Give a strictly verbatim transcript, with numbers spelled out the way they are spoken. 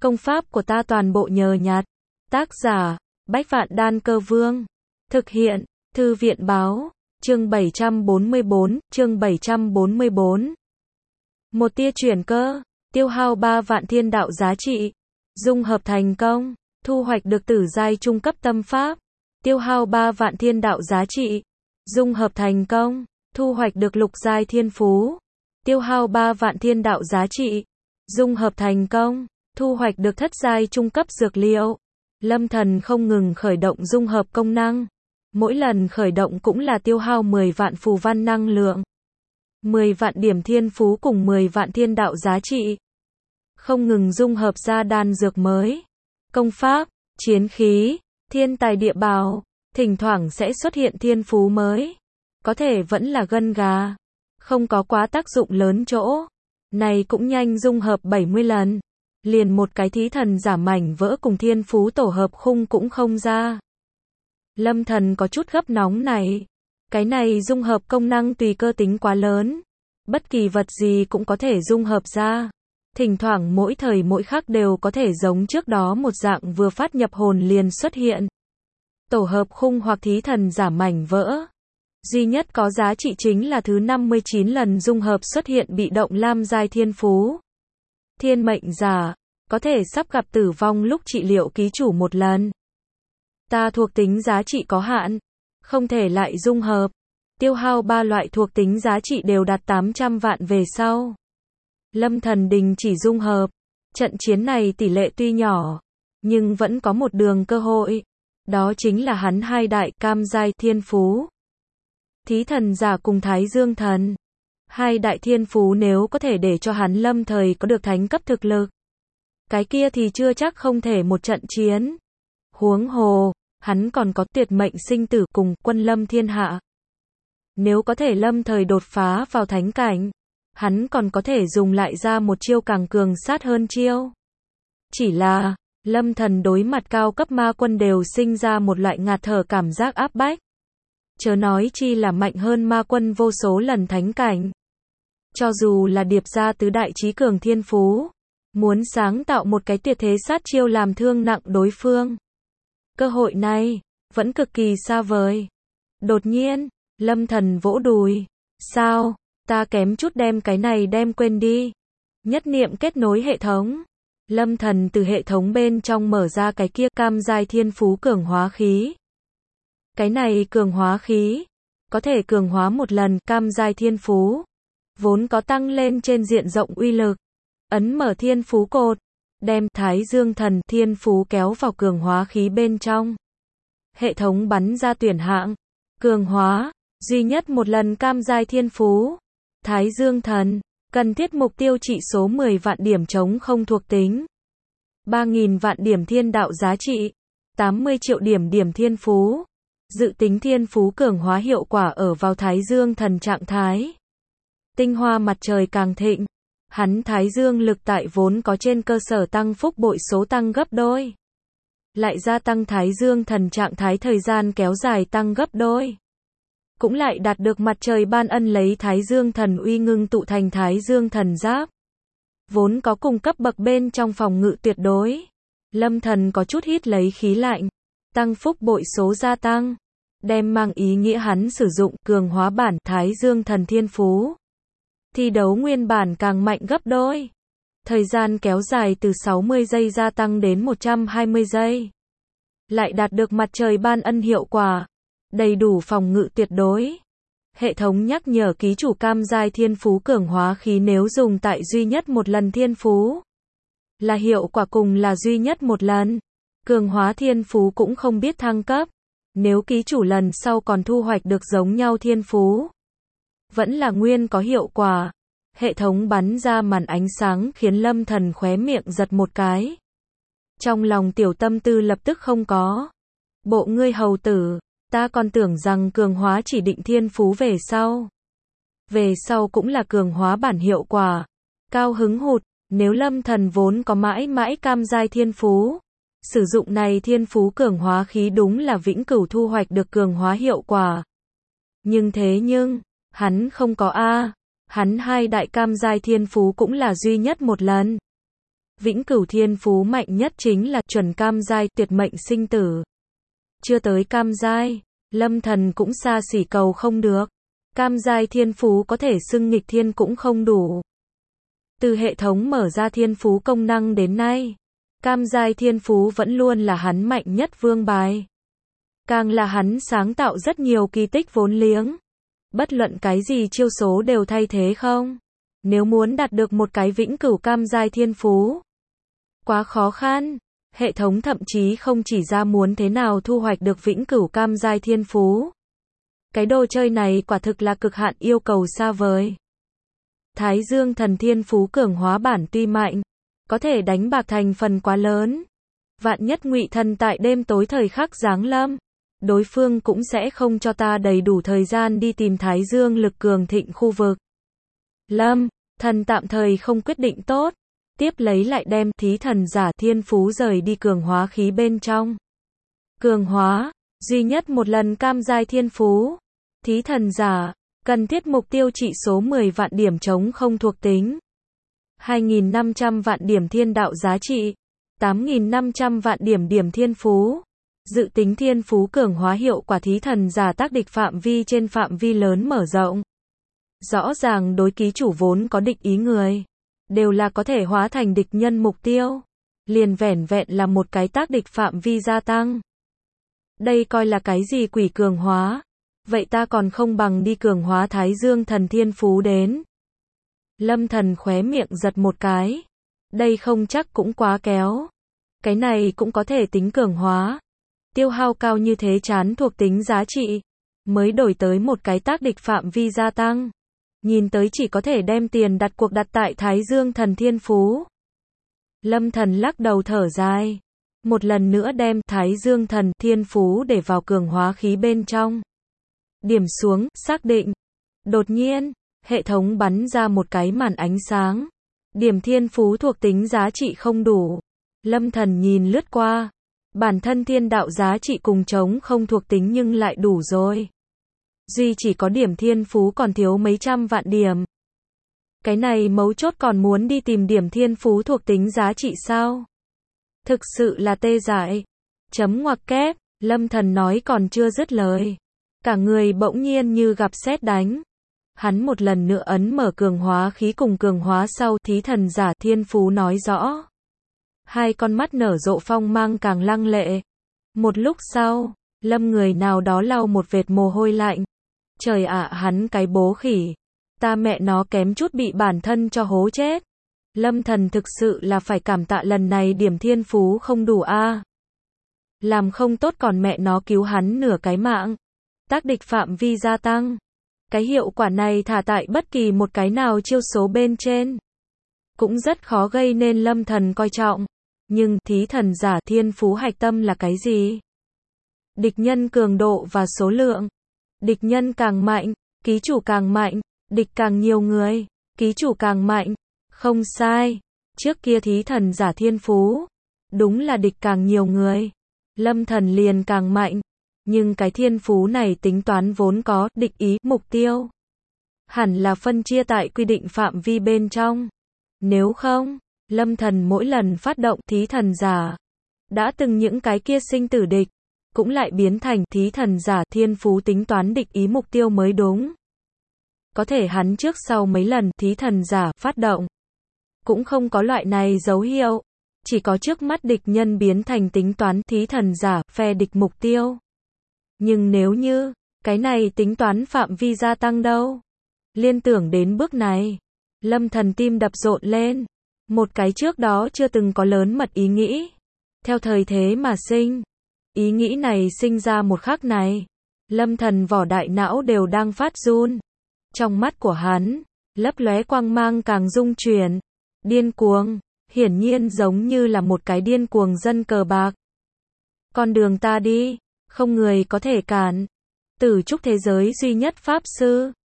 Công pháp của ta toàn bộ nhờ nhặt. Tác giả, Bách Vạn Đan Cơ Vương. Thực hiện, Thư viện Báo. Chương bảy trăm bốn mươi bốn, chương bảy trăm bốn mươi bốn. Một tia chuyển cơ, tiêu hao ba vạn thiên đạo giá trị. Dung hợp thành công, thu hoạch được tử giai trung cấp tâm pháp. Tiêu hao ba vạn thiên đạo giá trị. Dung hợp thành công, thu hoạch được lục giai thiên phú. Tiêu hao ba vạn thiên đạo giá trị. Dung hợp thành công, thu hoạch được thất giai trung cấp dược liệu. Lâm Thần không ngừng khởi động dung hợp công năng. Mỗi lần khởi động cũng là tiêu hao mười vạn phù văn năng lượng. mười vạn điểm thiên phú cùng mười vạn thiên đạo giá trị. Không ngừng dung hợp ra đan dược mới. Công pháp, chiến khí, thiên tài địa bảo, thỉnh thoảng sẽ xuất hiện thiên phú mới. Có thể vẫn là gân gà. Không có quá tác dụng lớn chỗ. Này cũng nhanh dung hợp bảy mươi lần. Liền một cái thí thần giả mảnh vỡ cùng thiên phú tổ hợp khung cũng không ra. Lâm Thần có chút gấp nóng này. Cái này dung hợp công năng tùy cơ tính quá lớn. Bất kỳ vật gì cũng có thể dung hợp ra. Thỉnh thoảng mỗi thời mỗi khắc đều có thể giống trước đó một dạng vừa phát nhập hồn liền xuất hiện. Tổ hợp khung hoặc thí thần giả mảnh vỡ. Duy nhất có giá trị chính là thứ năm mươi chín lần dung hợp xuất hiện bị động lam giai thiên phú. Thiên mệnh giả, có thể sắp gặp tử vong lúc trị liệu ký chủ một lần. Ta thuộc tính giá trị có hạn, không thể lại dung hợp. Tiêu hao ba loại thuộc tính giá trị đều đạt tám trăm vạn về sau. Lâm Thần đình chỉ dung hợp. Trận chiến này tỷ lệ tuy nhỏ, nhưng vẫn có một đường cơ hội. Đó chính là hắn hai đại cam giai thiên phú. Thí thần giả cùng Thái Dương thần. Hai đại thiên phú nếu có thể để cho hắn lâm thời có được thánh cấp thực lực. Cái kia thì chưa chắc không thể một trận chiến. Huống hồ, hắn còn có tuyệt mệnh sinh tử cùng quân lâm thiên hạ. Nếu có thể lâm thời đột phá vào thánh cảnh, hắn còn có thể dùng lại ra một chiêu càng cường sát hơn chiêu. Chỉ là, Lâm Thần đối mặt cao cấp ma quân đều sinh ra một loại ngạt thở cảm giác áp bách. Chớ nói chi là mạnh hơn ma quân vô số lần thánh cảnh. Cho dù là điệp ra tứ đại chí cường thiên phú, muốn sáng tạo một cái tuyệt thế sát chiêu làm thương nặng đối phương. Cơ hội này, vẫn cực kỳ xa vời. Đột nhiên, Lâm Thần vỗ đùi. Sao, ta kém chút đem cái này đem quên đi. Nhất niệm kết nối hệ thống. Lâm Thần từ hệ thống bên trong mở ra cái kia cam giai thiên phú cường hóa khí. Cái này cường hóa khí, có thể cường hóa một lần cam giai thiên phú. Vốn có tăng lên trên diện rộng uy lực. Ấn mở thiên phú cột, đem Thái Dương thần thiên phú kéo vào cường hóa khí bên trong. Hệ thống bắn ra tuyển hạng, cường hóa, duy nhất một lần cam giai thiên phú. Thái Dương thần, cần thiết mục tiêu trị số mười vạn điểm chống không thuộc tính. ba nghìn vạn điểm thiên đạo giá trị, tám mươi triệu điểm điểm thiên phú. Dự tính thiên phú cường hóa hiệu quả ở vào Thái Dương thần trạng thái. Tinh hoa mặt trời càng thịnh. Hắn Thái Dương lực tại vốn có trên cơ sở tăng phúc bội số tăng gấp đôi. Lại gia tăng Thái Dương thần trạng thái thời gian kéo dài tăng gấp đôi. Cũng lại đạt được mặt trời ban ân lấy Thái Dương thần uy ngưng tụ thành Thái Dương thần giáp. Vốn có cùng cấp bậc bên trong phòng ngự tuyệt đối. Lâm Thần có chút hít lấy khí lạnh. Tăng phúc bội số gia tăng. Đem mang ý nghĩa hắn sử dụng cường hóa bản Thái Dương thần thiên phú. Thi đấu nguyên bản càng mạnh gấp đôi. Thời gian kéo dài từ sáu mươi giây gia tăng đến một trăm hai mươi giây. Lại đạt được mặt trời ban ân hiệu quả. Đầy đủ phòng ngự tuyệt đối. Hệ thống nhắc nhở ký chủ cam giai thiên phú cường hóa khí nếu dùng tại duy nhất một lần thiên phú. Là hiệu quả cùng là duy nhất một lần. Cường hóa thiên phú cũng không biết thăng cấp. Nếu ký chủ lần sau còn thu hoạch được giống nhau thiên phú. Vẫn là nguyên có hiệu quả. Hệ thống bắn ra màn ánh sáng khiến Lâm Thần khóe miệng giật một cái. Trong lòng tiểu tâm tư lập tức không có. Bộ ngươi hầu tử, ta còn tưởng rằng cường hóa chỉ định thiên phú về sau. Về sau cũng là cường hóa bản hiệu quả. Cao hứng hụt, nếu Lâm Thần vốn có mãi mãi cam giai thiên phú. Sử dụng này thiên phú cường hóa khí đúng là vĩnh cửu thu hoạch được cường hóa hiệu quả. Nhưng thế nhưng, hắn không có A. Hắn hai đại cam giai thiên phú cũng là duy nhất một lần. Vĩnh cửu thiên phú mạnh nhất chính là chuẩn cam giai, tuyệt mệnh sinh tử. Chưa tới cam giai, Lâm Thần cũng xa xỉ cầu không được. Cam giai thiên phú có thể xưng nghịch thiên cũng không đủ. Từ hệ thống mở ra thiên phú công năng đến nay, cam giai thiên phú vẫn luôn là hắn mạnh nhất vương bài. Càng là hắn sáng tạo rất nhiều kỳ tích vốn liếng. Bất luận cái gì chiêu số đều thay thế không. Nếu muốn đạt được một cái vĩnh cửu cam giai thiên phú, quá khó khăn. Hệ thống thậm chí không chỉ ra muốn thế nào thu hoạch được vĩnh cửu cam giai thiên phú. Cái đồ chơi này quả thực là cực hạn yêu cầu xa vời. Thái Dương thần thiên phú cường hóa bản tuy mạnh, có thể đánh bạc thành phần quá lớn. Vạn nhất Ngụy Thần tại đêm tối thời khắc giáng lâm, đối phương cũng sẽ không cho ta đầy đủ thời gian đi tìm Thái Dương lực cường thịnh khu vực. Lâm Thần tạm thời không quyết định tốt, tiếp lấy lại đem thí thần giả thiên phú rời đi cường hóa khí bên trong. Cường hóa, duy nhất một lần cam giai thiên phú. Thí thần giả, cần thiết mục tiêu trị số mười vạn điểm chống không thuộc tính. hai nghìn năm trăm vạn điểm thiên đạo giá trị. tám nghìn năm trăm vạn điểm điểm thiên phú. Dự tính thiên phú cường hóa hiệu quả thí thần giả tác địch phạm vi trên phạm vi lớn mở rộng. Rõ ràng đối ký chủ vốn có địch ý người, đều là có thể hóa thành địch nhân mục tiêu. Liền vẻn vẹn là một cái tác địch phạm vi gia tăng. Đây coi là cái gì quỷ cường hóa? Vậy ta còn không bằng đi cường hóa Thái Dương thần thiên phú đến. Lâm Thần khóe miệng giật một cái. Đây không chắc cũng quá kéo. Cái này cũng có thể tính cường hóa. Tiêu hao cao như thế chán thuộc tính giá trị. Mới đổi tới một cái tác địch phạm vi gia tăng. Nhìn tới chỉ có thể đem tiền đặt cuộc đặt tại Thái Dương thần thiên phú. Lâm Thần lắc đầu thở dài. Một lần nữa đem Thái Dương thần thiên phú để vào cường hóa khí bên trong. Điểm xuống, xác định. Đột nhiên, hệ thống bắn ra một cái màn ánh sáng. Điểm thiên phú thuộc tính giá trị không đủ. Lâm Thần nhìn lướt qua. Bản thân thiên đạo giá trị cùng chống không thuộc tính nhưng lại đủ rồi. Duy chỉ có điểm thiên phú còn thiếu mấy trăm vạn điểm. Cái này mấu chốt còn muốn đi tìm điểm thiên phú thuộc tính giá trị sao? Thực sự là tê dại. Chấm ngoặc kép, Lâm Thần nói còn chưa dứt lời. Cả người bỗng nhiên như gặp sét đánh. Hắn một lần nữa ấn mở cường hóa khí cùng cường hóa sau thí thần giả thiên phú nói rõ. Hai con mắt nở rộ phong mang càng lăng lệ. Một lúc sau, Lâm người nào đó lau một vệt mồ hôi lạnh. Trời ạ, hắn cái bố khỉ. Ta mẹ nó kém chút bị bản thân cho hố chết. Lâm Thần thực sự là phải cảm tạ lần này điểm thiên phú không đủ a. À. Làm không tốt còn mẹ nó cứu hắn nửa cái mạng. Tác địch phạm vi gia tăng. Cái hiệu quả này thả tại bất kỳ một cái nào chiêu số bên trên. Cũng rất khó gây nên Lâm Thần coi trọng. Nhưng thí thần giả thiên phú hạch tâm là cái gì? Địch nhân cường độ và số lượng. Địch nhân càng mạnh, ký chủ càng mạnh. Địch càng nhiều người, ký chủ càng mạnh. Không sai. Trước kia thí thần giả thiên phú. Đúng là địch càng nhiều người. Lâm Thần liền càng mạnh. Nhưng cái thiên phú này tính toán vốn có, địch ý, mục tiêu. Hẳn là phân chia tại quy định phạm vi bên trong. Nếu không, Lâm Thần mỗi lần phát động thí thần giả. Đã từng những cái kia sinh tử địch. Cũng lại biến thành thí thần giả thiên phú tính toán địch ý mục tiêu mới đúng. Có thể hắn trước sau mấy lần thí thần giả phát động. Cũng không có loại này dấu hiệu. Chỉ có trước mắt địch nhân biến thành tính toán thí thần giả phe địch mục tiêu. Nhưng nếu như, cái này tính toán phạm vi gia tăng đâu? Liên tưởng đến bước này. Lâm Thần tim đập rộn lên. Một cái trước đó chưa từng có lớn mật ý nghĩ. Theo thời thế mà sinh. Ý nghĩ này sinh ra một khắc này. Lâm Thần vỏ đại não đều đang phát run. Trong mắt của hắn, lấp lóe quang mang càng rung chuyển. Điên cuồng, hiển nhiên giống như là một cái điên cuồng dân cờ bạc. Con đường ta đi, không người có thể cản. Tử trúc thế giới duy nhất pháp sư,